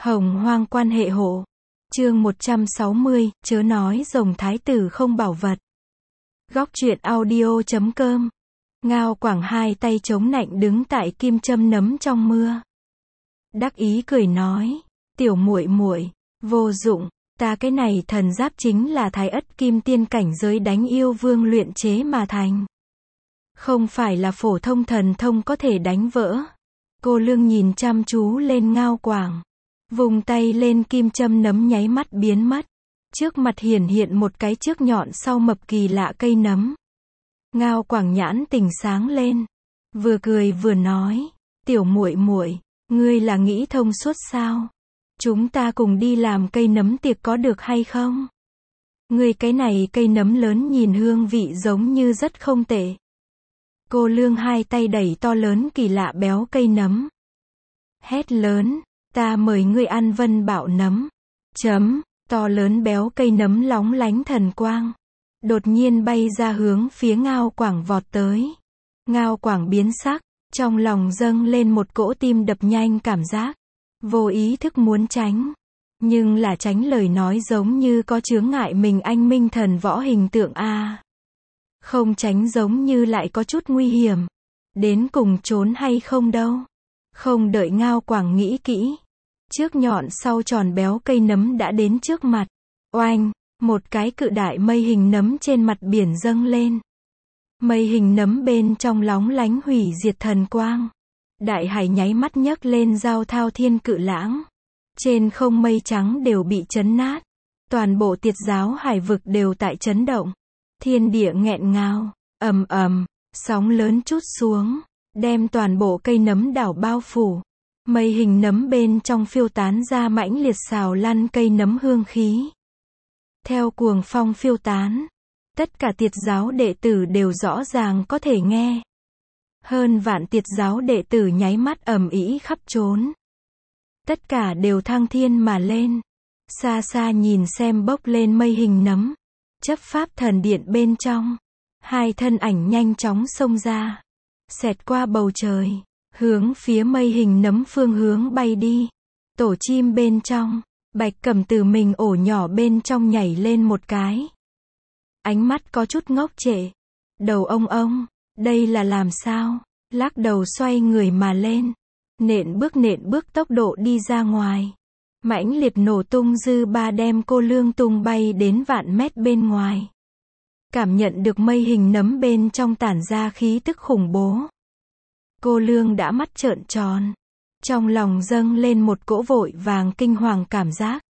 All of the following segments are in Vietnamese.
Hồng hoang quan hệ hộ. Chương 160, chớ nói rồng thái tử không bảo vật. Góc truyện audio.com. Ngao Quảng hai tay chống nạnh đứng tại kim châm nấm trong mưa. Đắc ý cười nói, tiểu muội muội, vô dụng, ta cái này thần giáp chính là thái ất kim tiên cảnh giới đánh yêu vương luyện chế mà thành. Không phải là phổ thông thần thông có thể đánh vỡ. Cô Lương nhìn chăm chú lên Ngao Quảng. Vùng tay lên kim châm nấm nháy mắt biến mất. Trước mặt hiển hiện một cái trước nhọn sau mập kỳ lạ cây nấm. Ngao Quảng nhãn tỉnh sáng lên. Vừa cười vừa nói, tiểu muội muội, ngươi là nghĩ thông suốt sao? Chúng ta cùng đi làm cây nấm tiệc có được hay không? Ngươi cái này cây nấm lớn nhìn hương vị giống như rất không tệ. Cô Lương hai tay đẩy to lớn kỳ lạ béo cây nấm. Hét lớn, ta mời ngươi ăn Vân Bảo nấm. To lớn béo cây nấm lóng lánh thần quang. Đột nhiên bay ra hướng phía Ngao Quảng vọt tới. Ngao Quảng biến sắc, trong lòng dâng lên một cỗ tim đập nhanh cảm giác. Vô ý thức muốn tránh. Nhưng là tránh lời nói giống như có chướng ngại mình anh minh thần võ hình tượng a. Không tránh giống như lại có chút nguy hiểm. Đến cùng trốn hay không đâu. Không đợi Ngao Quảng nghĩ kỹ. Trước nhọn sau tròn béo cây nấm đã đến trước mặt. Oanh, một cái cự đại mây hình nấm trên mặt biển dâng lên. Mây hình nấm bên trong lóng lánh hủy diệt thần quang. Đại hải nháy mắt nhấc lên giao thao thiên cự lãng. Trên không mây trắng đều bị chấn nát. Toàn bộ Tiệt giáo hải vực đều tại chấn động. Thiên địa nghẹn ngào, ầm ầm, sóng lớn trút xuống, đem toàn bộ cây nấm đảo bao phủ. Mây hình nấm bên trong phiêu tán ra mãnh liệt xào lăn cây nấm hương khí. Theo cuồng phong phiêu tán, tất cả Tiệt giáo đệ tử đều rõ ràng có thể nghe. Hơn vạn Tiệt giáo đệ tử nháy mắt ầm ĩ khắp trốn. Tất cả đều thăng thiên mà lên. Xa xa nhìn xem bốc lên mây hình nấm. Chấp pháp thần điện bên trong. Hai thân ảnh nhanh chóng xông ra. Xẹt qua bầu trời. Hướng phía mây hình nấm phương hướng bay đi. Tổ chim bên trong. Bạch Cẩm từ mình ổ nhỏ bên trong nhảy lên một cái. Ánh mắt có chút ngốc trệ. Đầu ông, đây là làm sao? Lắc đầu xoay người mà lên. Nện bước tốc độ đi ra ngoài. Mãnh liệt nổ tung dư ba đem cô Lương tung bay đến vạn mét bên ngoài. Cảm nhận được mây hình nấm bên trong tản ra khí tức khủng bố. Cô Lương đã mắt trợn tròn. Trong lòng dâng lên một cỗ vội vàng kinh hoàng cảm giác.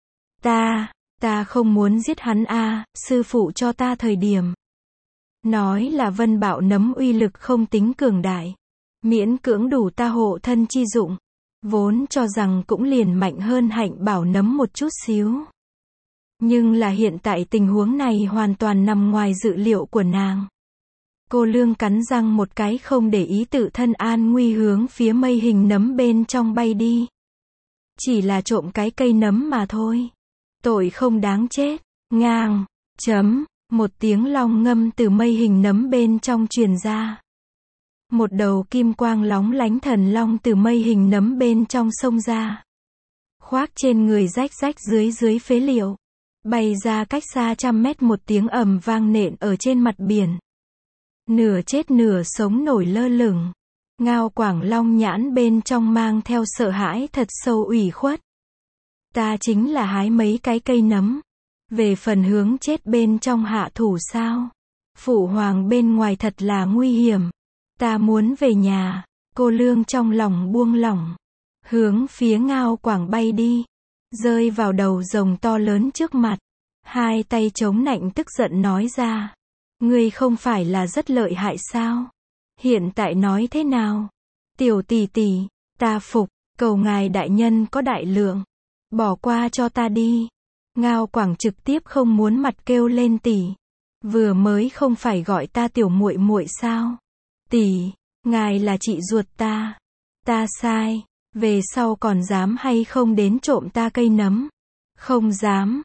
Ta không muốn giết hắn a, sư phụ cho ta thời điểm. Nói là Vân Bảo nấm uy lực không tính cường đại. Miễn cưỡng đủ ta hộ thân chi dụng. Vốn cho rằng cũng liền mạnh hơn Hạnh Bảo nấm một chút xíu. Nhưng là hiện tại tình huống này hoàn toàn nằm ngoài dự liệu của nàng. Cô Lương cắn răng một cái không để ý tự thân an nguy hướng phía mây hình nấm bên trong bay đi. Chỉ là trộm cái cây nấm mà thôi. Tội không đáng chết. Ngang. Một tiếng long ngâm từ mây hình nấm bên trong truyền ra. Một đầu kim quang lóng lánh thần long từ mây hình nấm bên trong xông ra. Khoác trên người rách dưới phế liệu. Bay ra cách xa trăm mét một tiếng ầm vang nện ở trên mặt biển. Nửa chết nửa sống nổi lơ lửng. Ngao Quảng long nhãn bên trong mang theo sợ hãi thật sâu ủy khuất. Ta chính là hái mấy cái cây nấm. Về phần hướng chết bên trong hạ thủ sao? Phụ hoàng bên ngoài thật là nguy hiểm. Ta muốn về nhà. Cô Lương trong lòng buông lỏng. Hướng phía Ngao Quảng bay đi. Rơi vào đầu rồng to lớn trước mặt. Hai tay chống nạnh tức giận nói ra. Ngươi không phải là rất lợi hại sao? Hiện tại nói thế nào? Tiểu tỷ tỷ, ta phục, cầu ngài đại nhân có đại lượng. Bỏ qua cho ta đi. Ngao Quảng trực tiếp không muốn mặt kêu lên tỷ. Vừa mới không phải gọi ta tiểu muội muội sao? Tỷ, ngài là chị ruột ta. Ta sai. Về sau còn dám hay không đến trộm ta cây nấm? Không dám.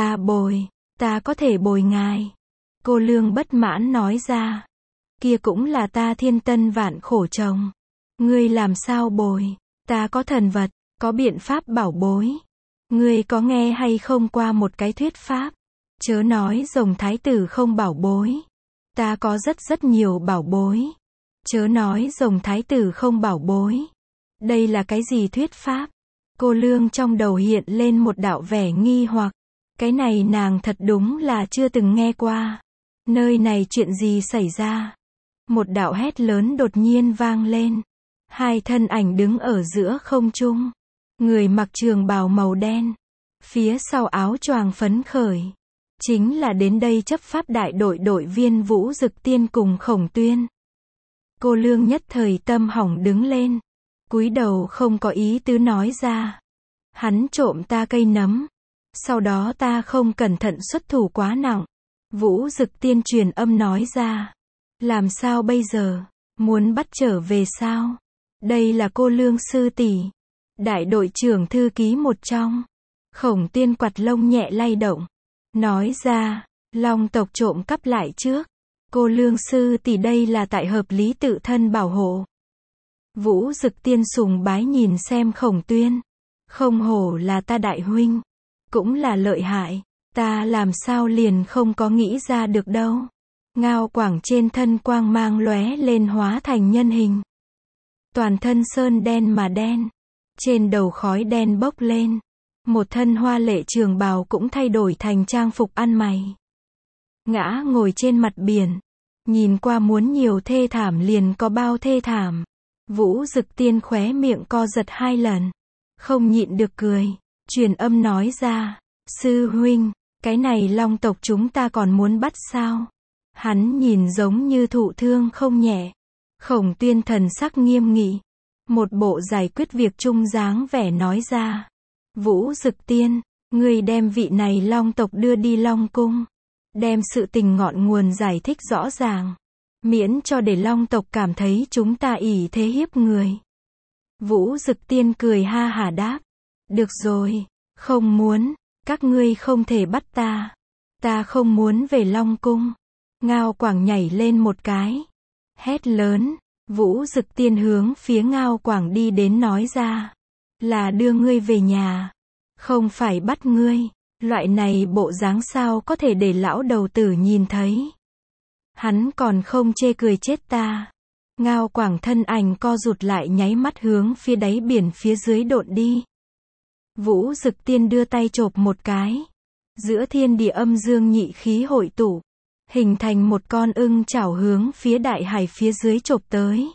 Ta có thể bồi ngài. Cô Lương bất mãn nói ra. Kia cũng là ta thiên tân vạn khổ chồng. Ngươi làm sao bồi? Ta có thần vật. Có biện pháp bảo bối. Ngươi có nghe hay không qua một cái thuyết pháp? Chớ nói rồng thái tử không bảo bối. Ta có rất nhiều bảo bối. Chớ nói rồng thái tử không bảo bối. Đây là cái gì thuyết pháp? Cô Lương trong đầu hiện lên một đạo vẻ nghi hoặc. Cái này nàng thật đúng là chưa từng nghe qua. Nơi này chuyện gì xảy ra? Một đạo hét lớn đột nhiên vang lên. Hai thân ảnh đứng ở giữa không trung. Người mặc trường bào màu đen. Phía sau áo choàng phấn khởi. Chính là đến đây chấp pháp đại đội đội viên Vũ Dực Tiên cùng Khổng Tuyên. Cô Lương nhất thời tâm hỏng đứng lên. Cúi đầu không có ý tứ nói ra. Hắn trộm ta cây nấm. Sau đó ta không cẩn thận xuất thủ quá nặng. Vũ Dực Tiên truyền âm nói ra. Làm sao bây giờ? Muốn bắt trở về sao? Đây là cô Lương sư tỷ. Đại đội trưởng thư ký một trong. Khổng Tuyên quạt lông nhẹ lay động. Nói ra, Long tộc trộm cắp lại trước. Cô Lương sư tỷ đây là tại hợp lý tự thân bảo hộ. Vũ Dực Tiên sùng bái nhìn xem Khổng Tuyên. Không hổ là ta đại huynh. Cũng là lợi hại. Ta làm sao liền không có nghĩ ra được đâu. Ngao Quảng trên thân quang mang lóe lên hóa thành nhân hình. Toàn thân sơn đen mà đen. Trên đầu khói đen bốc lên. Một thân hoa lệ trường bào cũng thay đổi thành trang phục ăn mày. Ngã ngồi trên mặt biển. Nhìn qua muốn nhiều thê thảm liền có bao thê thảm. Vũ Dực Tiên khóe miệng co giật 2 lần. Không nhịn được cười. Truyền âm nói ra. Sư huynh, cái này Long tộc chúng ta còn muốn bắt sao? Hắn nhìn giống như thụ thương không nhẹ. Khổng Tuyên thần sắc nghiêm nghị. Một bộ giải quyết việc chung dáng vẻ nói ra. Vũ Dực Tiên, ngươi đem vị này Long tộc đưa đi Long cung. Đem sự tình ngọn nguồn giải thích rõ ràng. Miễn cho để Long tộc cảm thấy chúng ta ỷ thế hiếp người. Vũ Dực Tiên cười ha hả đáp. Được rồi, không muốn, các ngươi không thể bắt ta. Ta không muốn về Long cung. Ngao Quảng nhảy lên một cái. Hét lớn, Vũ Dực Tiên hướng phía Ngao Quảng đi đến nói ra. Là đưa ngươi về nhà. Không phải bắt ngươi. Loại này bộ dáng sao có thể để lão đầu tử nhìn thấy. Hắn còn không chê cười chết ta. Ngao Quảng thân ảnh co rụt lại nháy mắt hướng phía đáy biển phía dưới độn đi. Vũ Dực Tiên đưa tay chộp một cái. Giữa thiên địa âm dương nhị khí hội tụ. Hình thành một con ưng chảo hướng phía đại hải phía dưới chộp tới.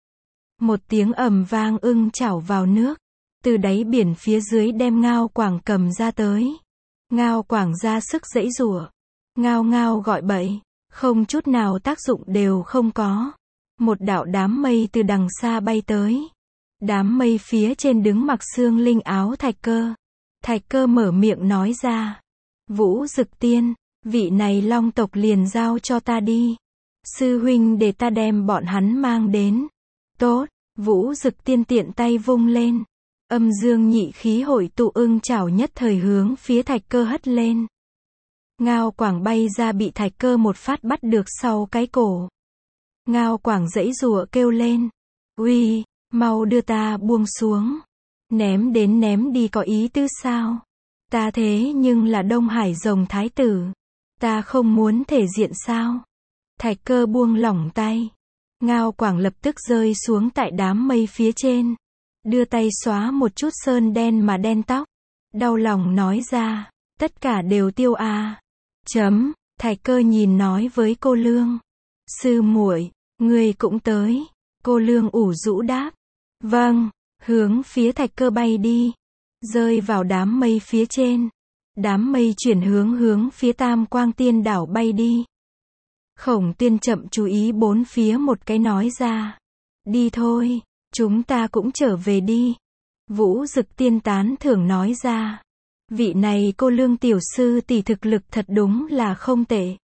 Một tiếng ầm vang ưng chảo vào nước. Từ đáy biển phía dưới đem Ngao Quảng cầm ra tới. Ngao Quảng ra sức giãy giụa. Ngao ngao gọi bậy. Không chút nào tác dụng đều không có. Một đạo đám mây từ đằng xa bay tới. Đám mây phía trên đứng mặc xương linh áo Thạch Cơ. Thạch Cơ mở miệng nói ra. Vũ Dực Tiên, vị này Long tộc liền giao cho ta đi. Sư huynh để ta đem bọn hắn mang đến. Tốt, Vũ Dực Tiên tiện tay vung lên. Âm dương nhị khí hội tụ ưng chảo nhất thời hướng phía Thạch Cơ hất lên. Ngao Quảng bay ra bị Thạch Cơ một phát bắt được sau cái cổ. Ngao Quảng giãy giụa kêu lên. Uy, mau đưa ta buông xuống. Ném đến ném đi có ý tứ sao? Ta thế nhưng là Đông Hải rồng thái tử. Ta không muốn thể diện sao? Thạch Cơ buông lỏng tay. Ngao Quảng lập tức rơi xuống tại đám mây phía trên. Đưa tay xóa một chút sơn đen mà đen tóc. Đau lòng nói ra. Tất cả đều tiêu à. Thạch Cơ nhìn nói với cô Lương. Sư muội, ngươi cũng tới. Cô Lương ủ rũ đáp. Vâng, hướng phía Thạch Cơ bay đi. Rơi vào đám mây phía trên. Đám mây chuyển hướng phía Tam Quang Tiên đảo bay đi. Khổng Tuyên chậm chú ý bốn phía một cái nói ra. Đi thôi, chúng ta cũng trở về đi. Vũ Dực Tiên tán thưởng nói ra. Vị này cô Lương tiểu sư tỷ thực lực thật đúng là không tệ.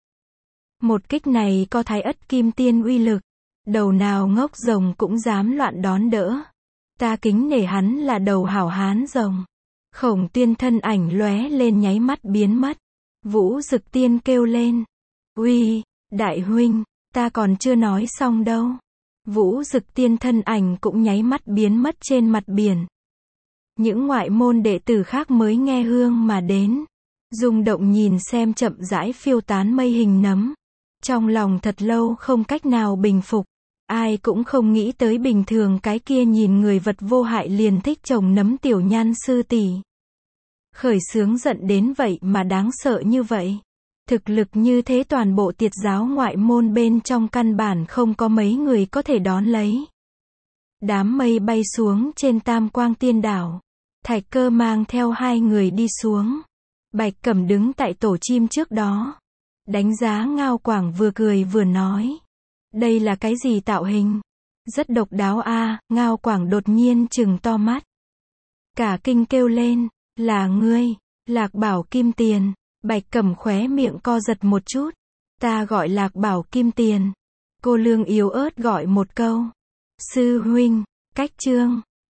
Một kích này có Thái Ất Kim Tiên uy lực. Đầu nào ngốc rồng cũng dám loạn đón đỡ. Ta kính nể hắn là đầu hảo hán rồng. Khổng Tuyên thân ảnh lóe lên nháy mắt biến mất. Vũ Dực Tiên kêu lên. Uy, đại huynh, ta còn chưa nói xong đâu. Vũ Dực Tiên thân ảnh cũng nháy mắt biến mất trên mặt biển. Những ngoại môn đệ tử khác mới nghe hương mà đến. Rung động nhìn xem chậm rãi phiêu tán mây hình nấm. Trong lòng thật lâu không cách nào bình phục. Ai cũng không nghĩ tới bình thường cái kia nhìn người vật vô hại liền thích trồng nấm tiểu nhan sư tỷ. Khởi xướng giận đến vậy mà đáng sợ như vậy. Thực lực như thế toàn bộ tiệt giáo ngoại môn bên trong căn bản không có mấy người có thể đón lấy. Đám mây bay xuống trên Tam Quang Tiên Đảo. Thạch Cơ mang theo 2 người đi xuống. Bạch Cẩm đứng tại tổ chim trước đó. Đánh giá Ngao Quảng vừa cười vừa nói. Đây là cái gì tạo hình? Rất độc đáo a. Ngao Quảng đột nhiên trừng to mắt. Cả kinh kêu lên, là ngươi, Lạc Bảo Kim Tiền. Bạch Cẩm khóe miệng co giật một chút. Ta gọi Lạc Bảo Kim Tiền. Cô lương yếu ớt gọi một câu. Sư huynh, cách chương.